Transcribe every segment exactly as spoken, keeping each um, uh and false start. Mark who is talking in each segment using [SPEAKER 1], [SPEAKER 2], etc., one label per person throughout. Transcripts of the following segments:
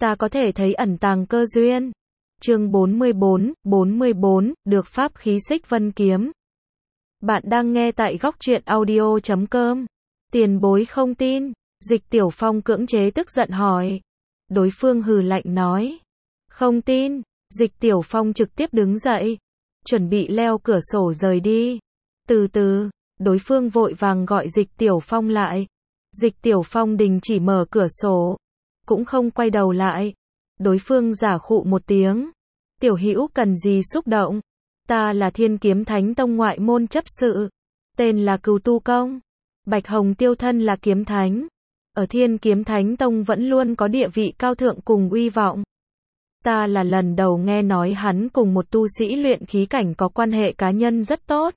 [SPEAKER 1] ta có thể thấy ẩn tàng cơ duyên. Chương bốn mươi bốn, bốn mươi bốn, được pháp khí Xích Vân Kiếm. Bạn đang nghe tại góc truyện audio chấm com. Tiền bối không tin, Dịch Tiểu Phong cưỡng chế tức giận hỏi. Đối phương hừ lạnh nói. Không tin, Dịch Tiểu Phong trực tiếp đứng dậy, chuẩn bị leo cửa sổ rời đi. Từ từ, đối phương vội vàng gọi Dịch Tiểu Phong lại. Dịch Tiểu Phong đình chỉ mở cửa sổ, cũng không quay đầu lại. Đối phương giả khụ một tiếng. Tiểu Hữu cần gì xúc động? Ta là Thiên Kiếm Thánh Tông ngoại môn chấp sự, tên là Cừu Tu Công. Bạch Hồng Tiêu thân là kiếm thánh, ở Thiên Kiếm Thánh Tông vẫn luôn có địa vị cao thượng cùng uy vọng. Ta là lần đầu nghe nói hắn cùng một tu sĩ luyện khí cảnh có quan hệ cá nhân rất tốt.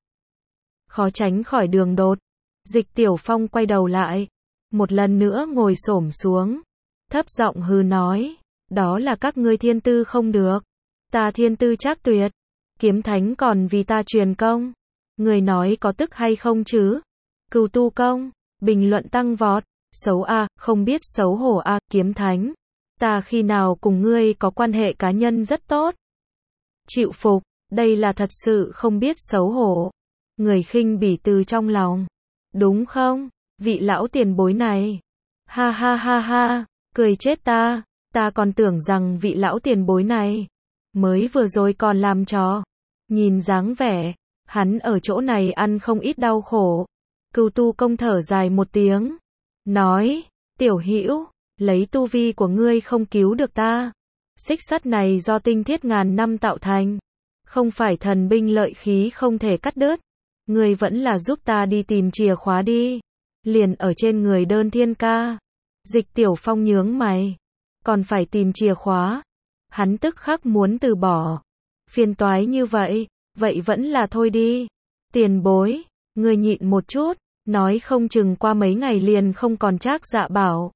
[SPEAKER 1] Khó tránh khỏi đường đột. Dịch Tiểu Phong quay đầu lại, một lần nữa ngồi xổm xuống, thấp giọng hừ nói, đó là các ngươi thiên tư không được, ta thiên tư trác tuyệt, kiếm thánh còn vì ta truyền công, người nói có tức hay không chứ? Cừu Tu Công, bình luận tăng vọt, xấu a, không biết xấu hổ a, kiếm thánh, ta khi nào cùng ngươi có quan hệ cá nhân rất tốt. Chịu phục, đây là thật sự không biết xấu hổ. Người khinh bỉ từ trong lòng, đúng không, vị lão tiền bối này? Ha ha ha ha, cười chết ta, ta còn tưởng rằng vị lão tiền bối này mới vừa rồi còn làm trò. Nhìn dáng vẻ, hắn ở chỗ này ăn không ít đau khổ. Cừu Tu Công thở dài một tiếng, nói, Tiểu Hữu, lấy tu vi của ngươi không cứu được ta. Xích sắt này do tinh thiết ngàn năm tạo thành, không phải thần binh lợi khí không thể cắt đứt. Ngươi vẫn là giúp ta đi tìm chìa khóa đi, liền ở trên người Đơn Thiên ca. Dịch Tiểu Phong nhướng mày, còn phải tìm chìa khóa. Hắn tức khắc muốn từ bỏ. Phiền toái như vậy, vậy vẫn là thôi đi. Tiền bối, ngươi nhịn một chút, nói không chừng qua mấy ngày liền không còn Trác Dạ bảo.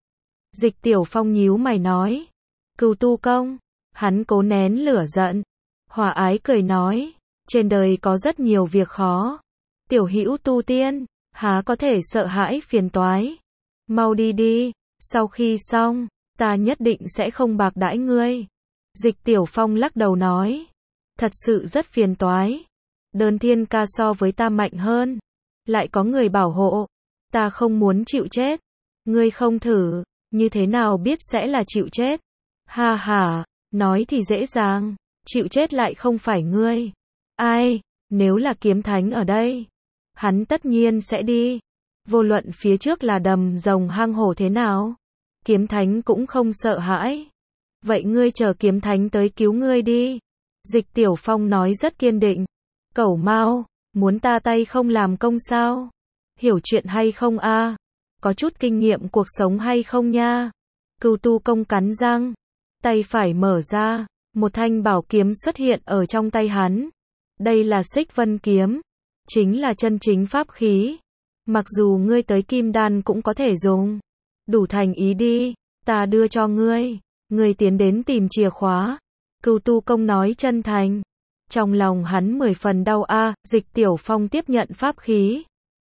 [SPEAKER 1] Dịch Tiểu Phong nhíu mày nói. Cừu Tu Công, hắn cố nén lửa giận, hòa ái cười nói, trên đời có rất nhiều việc khó. Tiểu Hữu tu tiên, há có thể sợ hãi phiền toái. Mau đi đi, sau khi xong, ta nhất định sẽ không bạc đãi ngươi. Dịch Tiểu Phong lắc đầu nói, thật sự rất phiền toái. Đơn Thiên ca so với ta mạnh hơn, lại có người bảo hộ, ta không muốn chịu chết. Ngươi không thử, như thế nào biết sẽ là chịu chết? Ha ha, nói thì dễ dàng, chịu chết lại không phải ngươi. Ai, nếu là kiếm thánh ở đây, hắn tất nhiên sẽ đi. Vô luận phía trước là đầm rồng hang hổ thế nào, kiếm thánh cũng không sợ hãi. Vậy ngươi chờ kiếm thánh tới cứu ngươi đi. Dịch Tiểu Phong nói rất kiên định. Cẩu Mao, muốn ta tay không làm công sao? Hiểu chuyện hay không a? Có chút kinh nghiệm cuộc sống hay không nha? Cừu Tu Công cắn răng, tay phải mở ra, một thanh bảo kiếm xuất hiện ở trong tay hắn. Đây là Xích Vân Kiếm, chính là chân chính pháp khí. Mặc dù ngươi tới Kim Đan cũng có thể dùng. Đủ thành ý đi, ta đưa cho ngươi. Ngươi tiến đến tìm chìa khóa. Cừu Tu Công nói chân thành. Trong lòng hắn mười phần đau a. Dịch Tiểu Phong tiếp nhận pháp khí,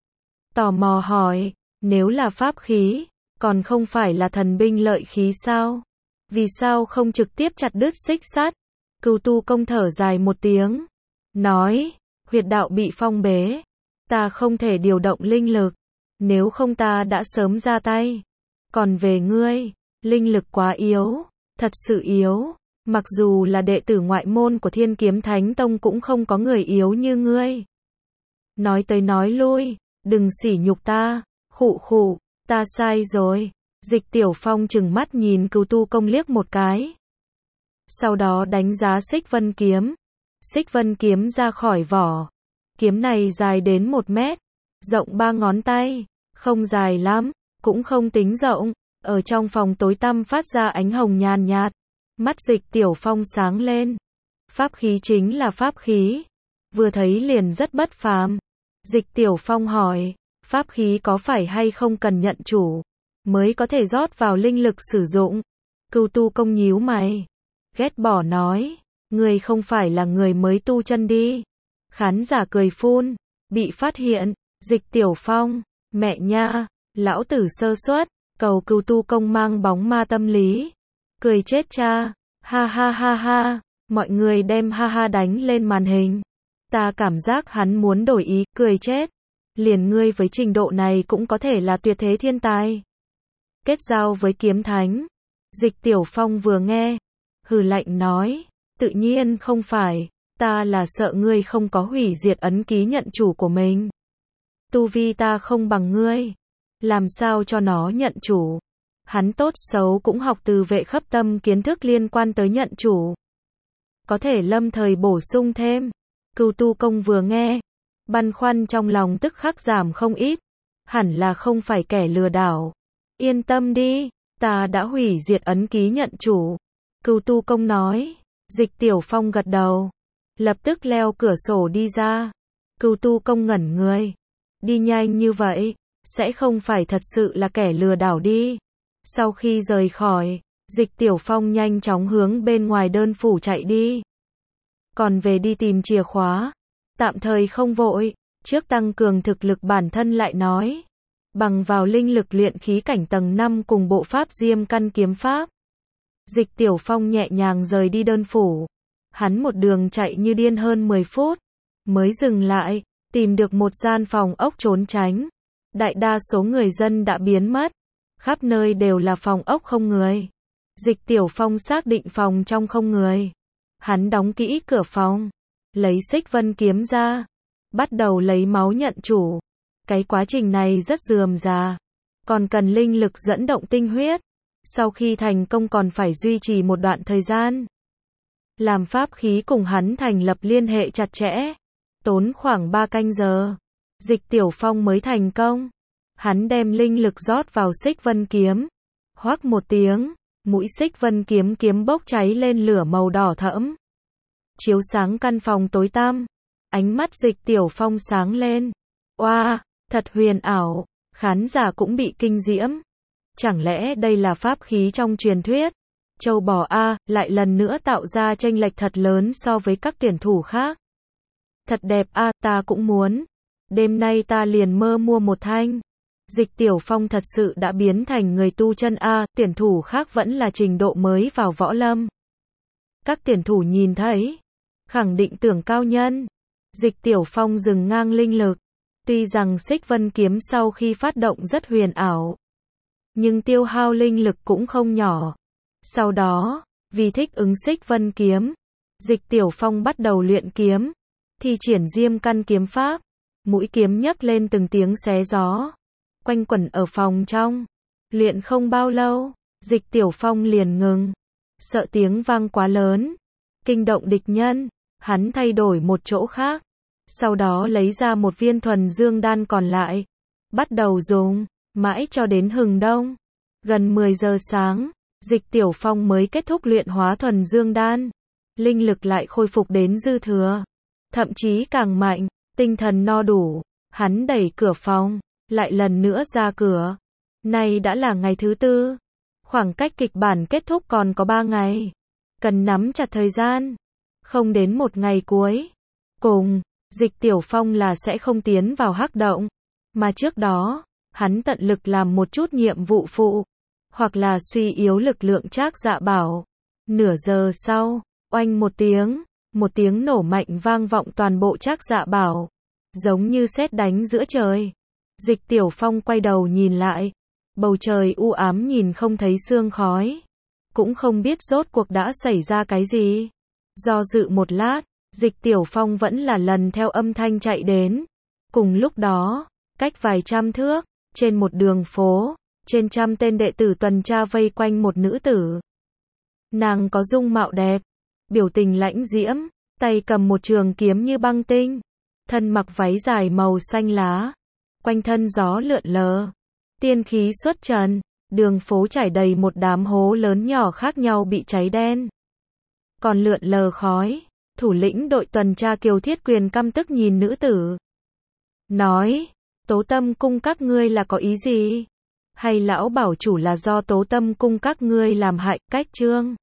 [SPEAKER 1] tò mò hỏi, nếu là pháp khí, còn không phải là thần binh lợi khí sao? Vì sao không trực tiếp chặt đứt xích sắt? Cừu Tu Công thở dài một tiếng, nói, huyệt đạo bị phong bế, ta không thể điều động linh lực, nếu không ta đã sớm ra tay. Còn về ngươi, linh lực quá yếu, thật sự yếu, mặc dù là đệ tử ngoại môn của Thiên Kiếm Thánh Tông cũng không có người yếu như ngươi. Nói tới nói lui, đừng sỉ nhục ta. Khụ khụ, ta sai rồi. Dịch Tiểu Phong trừng mắt nhìn Cừu Tu Công liếc một cái, sau đó đánh giá Xích Vân Kiếm. Xích Vân Kiếm ra khỏi vỏ. Kiếm này dài đến một mét, rộng ba ngón tay, không dài lắm, cũng không tính rộng. Ở trong phòng tối tăm phát ra ánh hồng nhàn nhạt. Mắt Dịch Tiểu Phong sáng lên. Pháp khí chính là pháp khí, vừa thấy liền rất bất phàm. Dịch Tiểu Phong hỏi, pháp khí có phải hay không cần nhận chủ mới có thể rót vào linh lực sử dụng? Cừu Tu Công nhíu mày, ghét bỏ nói, ngươi không phải là người mới tu chân đi. Khán giả cười phun, bị phát hiện. Dịch Tiểu Phong, mẹ nha, lão tử sơ suất, cầu Cừu Tu Công mang bóng ma tâm lý. cười chết cha, ha ha ha ha, mọi người đem ha ha đánh lên màn hình. Ta cảm giác hắn muốn đổi ý, cười chết. Liền ngươi với trình độ này cũng có thể là tuyệt thế thiên tài. Kết giao với kiếm thánh. Dịch Tiểu Phong vừa nghe, hừ lạnh nói, tự nhiên không phải, ta là sợ ngươi không có hủy diệt ấn ký nhận chủ của mình. Tu vi ta không bằng ngươi, làm sao cho nó nhận chủ. Hắn tốt xấu cũng học từ Vệ Khấp Tâm kiến thức liên quan tới nhận chủ. Có thể lâm thời bổ sung thêm. Cửu Tu Công vừa nghe, băn khoăn trong lòng tức khắc giảm không ít. Hẳn là không phải kẻ lừa đảo. Yên tâm đi, ta đã hủy diệt ấn ký nhận chủ. Cửu Tu Công nói. Dịch Tiểu Phong gật đầu, lập tức leo cửa sổ đi ra. Cửu Tu Công ngẩn người. Đi nhanh như vậy, sẽ không phải thật sự là kẻ lừa đảo đi. Sau khi rời khỏi, Dịch Tiểu Phong nhanh chóng hướng bên ngoài đơn phủ chạy đi. Còn về đi tìm chìa khóa, tạm thời không vội, trước tăng cường thực lực bản thân lại nói. Bằng vào linh lực luyện khí cảnh tầng năm cùng bộ pháp Diêm Căn kiếm pháp. Dịch Tiểu Phong nhẹ nhàng rời đi đơn phủ. Hắn một đường chạy như điên hơn mười phút, mới dừng lại, tìm được một gian phòng ốc trốn tránh. Đại đa số người dân đã biến mất, khắp nơi đều là phòng ốc không người. Dịch Tiểu Phong xác định phòng trong không người. Hắn đóng kỹ cửa phòng, lấy Xích Vân kiếm ra, bắt đầu lấy máu nhận chủ. Cái quá trình này rất rườm rà, còn cần linh lực dẫn động tinh huyết. Sau khi thành công còn phải duy trì một đoạn thời gian. Làm pháp khí cùng hắn thành lập liên hệ chặt chẽ, tốn khoảng ba canh giờ. Dịch Tiểu Phong mới thành công. Hắn đem linh lực rót vào Xích Vân kiếm. Hoắc một tiếng, mũi Xích Vân kiếm kiếm bốc cháy lên lửa màu đỏ thẫm. Chiếu sáng căn phòng tối tăm. Ánh mắt Dịch Tiểu Phong sáng lên. Oa, wow, thật huyền ảo, khán giả cũng bị kinh diễm. Chẳng lẽ đây là pháp khí trong truyền thuyết? Châu bò a, lại lần nữa tạo ra chênh lệch thật lớn so với các tuyển thủ khác. Thật đẹp a, ta cũng muốn. Đêm nay ta liền mơ mua một thanh. Dịch Tiểu Phong thật sự đã biến thành người tu chân a, tuyển thủ khác vẫn là trình độ mới vào võ lâm. Các tuyển thủ nhìn thấy, khẳng định tưởng cao nhân. Dịch Tiểu Phong dừng ngang linh lực. Tuy rằng Xích Vân kiếm sau khi phát động rất huyền ảo, nhưng tiêu hao linh lực cũng không nhỏ. Sau đó, vì thích ứng Xích Vân kiếm, Dịch Tiểu Phong bắt đầu luyện kiếm, thi triển Diêm Căn kiếm pháp. Mũi kiếm nhấc lên từng tiếng xé gió, quanh quẩn ở phòng trong. Luyện không bao lâu, Dịch Tiểu Phong liền ngừng, sợ tiếng vang quá lớn, kinh động địch nhân. Hắn thay đổi một chỗ khác, sau đó lấy ra một viên thuần dương đan còn lại, bắt đầu dùng, mãi cho đến hừng đông. Gần mười giờ sáng, Dịch Tiểu Phong mới kết thúc luyện hóa thuần dương đan. Linh lực lại khôi phục đến dư thừa, thậm chí càng mạnh, tinh thần no đủ. Hắn đẩy cửa phòng, lại lần nữa ra cửa. Nay đã là ngày thứ tư. Khoảng cách kịch bản kết thúc còn có ba ngày. Cần nắm chặt thời gian. Không đến một ngày cuối cùng, Dịch Tiểu Phong là sẽ không tiến vào hắc động. Mà trước đó, hắn tận lực làm một chút nhiệm vụ phụ, hoặc là suy yếu lực lượng Trác Dạ Bảo. Nửa giờ sau, oanh một tiếng, một tiếng nổ mạnh vang vọng toàn bộ Trác Dạ Bảo, giống như sét đánh giữa trời. Dịch Tiểu Phong quay đầu nhìn lại, bầu trời u ám nhìn không thấy sương khói, cũng không biết rốt cuộc đã xảy ra cái gì. Do dự một lát, Dịch Tiểu Phong vẫn là lần theo âm thanh chạy đến. Cùng lúc đó, cách vài trăm thước, trên một đường phố, trên trăm tên đệ tử tuần tra vây quanh một nữ tử. Nàng có dung mạo đẹp, biểu tình lãnh diễm, tay cầm một trường kiếm như băng tinh, thân mặc váy dài màu xanh lá, quanh thân gió lượn lờ, tiên khí xuất trần, đường phố trải đầy một đám hố lớn nhỏ khác nhau bị cháy đen. Còn lượn lờ khói, thủ lĩnh đội tuần tra Kiều Thiết Quyền căm tức nhìn nữ tử. Nói, Tố Tâm cung các ngươi là có ý gì? Hay lão bảo chủ là do Tố Tâm cung các ngươi làm hại, cách trương?